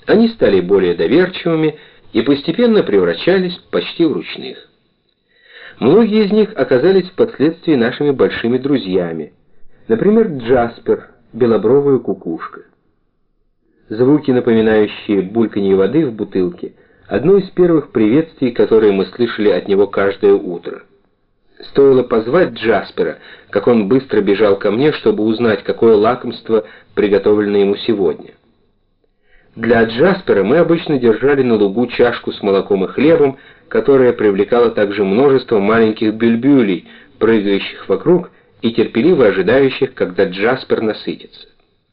Они стали более доверчивыми и постепенно превращались почти в ручных. Многие из них оказались впоследствии нашими большими друзьями. Например, Джаспер, белобровая кукушка. Звуки, напоминающие бульканье воды в бутылке, одно из первых приветствий, которые мы слышали от него каждое утро. Стоило позвать Джаспера, как он быстро бежал ко мне, чтобы узнать, какое лакомство приготовлено ему сегодня. Для Джаспера мы обычно держали на лугу чашку с молоком и хлебом, которая привлекала также множество маленьких бюльбюлей, прыгающих вокруг и терпеливо ожидающих, когда Джаспер насытится.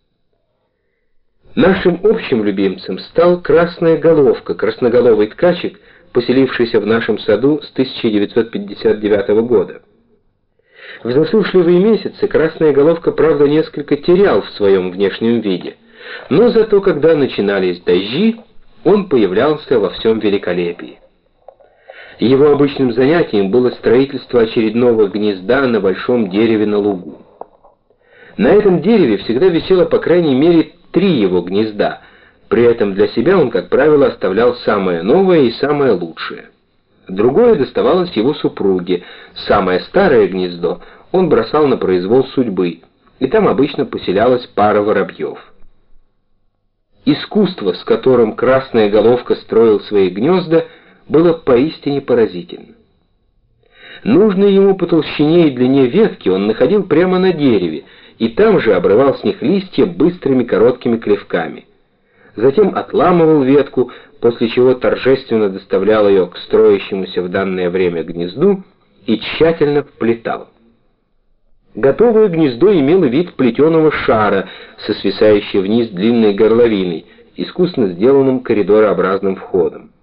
Нашим общим любимцем стал красная головка, красноголовый ткачик, поселившийся в нашем саду с 1959 года. В засушливые месяцы красная головка, правда, несколько терял в своем внешнем виде, но зато, когда начинались дожди, он появлялся во всем великолепии. Его обычным занятием было строительство очередного гнезда на большом дереве на лугу. На этом дереве всегда висело по крайней мере 3 его гнезда. При этом для себя он, как правило, оставлял самое новое и самое лучшее. Другое доставалось его супруге. Самое старое гнездо он бросал на произвол судьбы, и там обычно поселялась пара воробьев. Искусство, с которым красная головка строил свои гнезда, было поистине поразительно. Нужные ему по толщине и длине ветки он находил прямо на дереве, и там же обрывал с них листья быстрыми короткими клевками. Затем отламывал ветку, после чего торжественно доставлял ее к строящемуся в данное время гнезду и тщательно вплетал. Готовое гнездо имело вид плетеного шара со свисающей вниз длинной горловиной, искусно сделанным коридорообразным входом.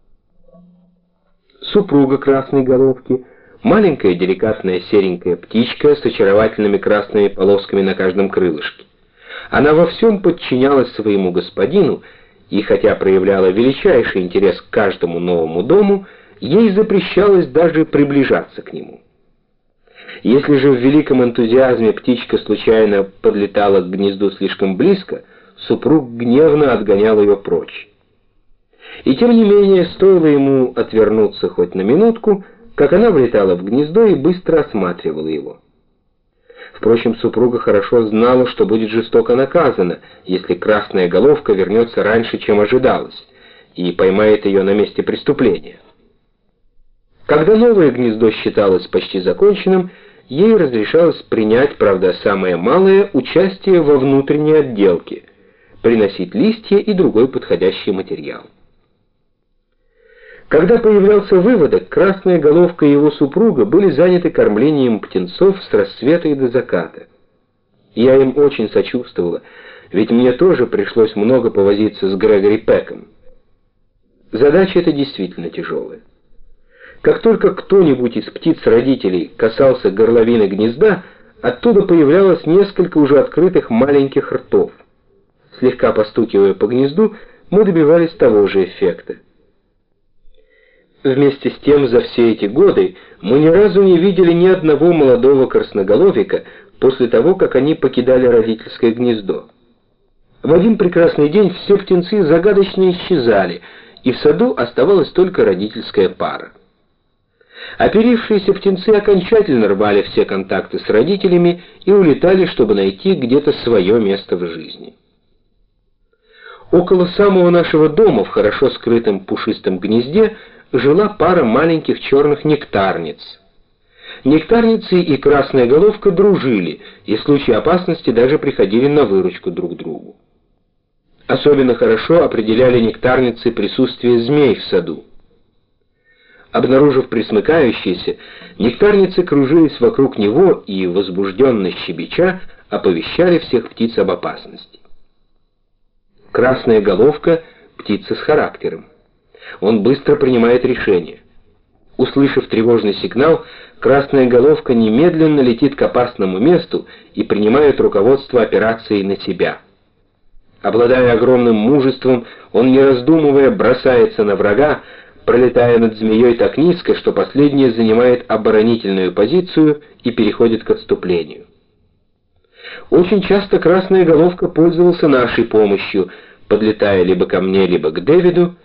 Супруга красной головки, маленькая деликатная серенькая птичка с очаровательными красными полосками на каждом крылышке. Она во всем подчинялась своему господину, и хотя проявляла величайший интерес к каждому новому дому, ей запрещалось даже приближаться к нему. Если же в великом энтузиазме птичка случайно подлетала к гнезду слишком близко, супруг гневно отгонял ее прочь. И тем не менее, стоило ему отвернуться хоть на минутку, как она влетала в гнездо и быстро осматривала его. Впрочем, супруга хорошо знала, что будет жестоко наказана, если красная головка вернется раньше, чем ожидалось, и поймает ее на месте преступления. Когда новое гнездо считалось почти законченным, ей разрешалось принять, правда, самое малое участие во внутренней отделке, приносить листья и другой подходящий материал. Когда появлялся выводок, красная головка и его супруга были заняты кормлением птенцов с рассвета и до заката. Я им очень сочувствовала, ведь мне тоже пришлось много повозиться с Грегори Пеком. Задача эта действительно тяжелая. Как только кто-нибудь из птиц-родителей касался горловины гнезда, оттуда появлялось несколько уже открытых маленьких ртов. Слегка постукивая по гнезду, мы добивались того же эффекта. Вместе с тем, за все эти годы мы ни разу не видели ни одного молодого красноголовика после того, как они покидали родительское гнездо. В один прекрасный день все птенцы загадочно исчезали, и в саду оставалась только родительская пара. Оперившиеся птенцы окончательно рвали все контакты с родителями и улетали, чтобы найти где-то свое место в жизни. Около самого нашего дома, в хорошо скрытом пушистом гнезде, жила пара маленьких черных нектарниц. Нектарницы и красная головка дружили, и в случае опасности даже приходили на выручку друг другу. Особенно хорошо определяли нектарницы присутствие змей в саду. Обнаружив пресмыкающиеся, нектарницы кружились вокруг него и, возбужденно щебеча, оповещали всех птиц об опасности. Красная головка — птица с характером. Он быстро принимает решение. Услышав тревожный сигнал, красная головка немедленно летит к опасному месту и принимает руководство операцией на себя. Обладая огромным мужеством, он, не раздумывая, бросается на врага, пролетая над змеей так низко, что последняя занимает оборонительную позицию и переходит к отступлению. Очень часто красная головка пользовался нашей помощью, подлетая либо ко мне, либо к Дэвиду,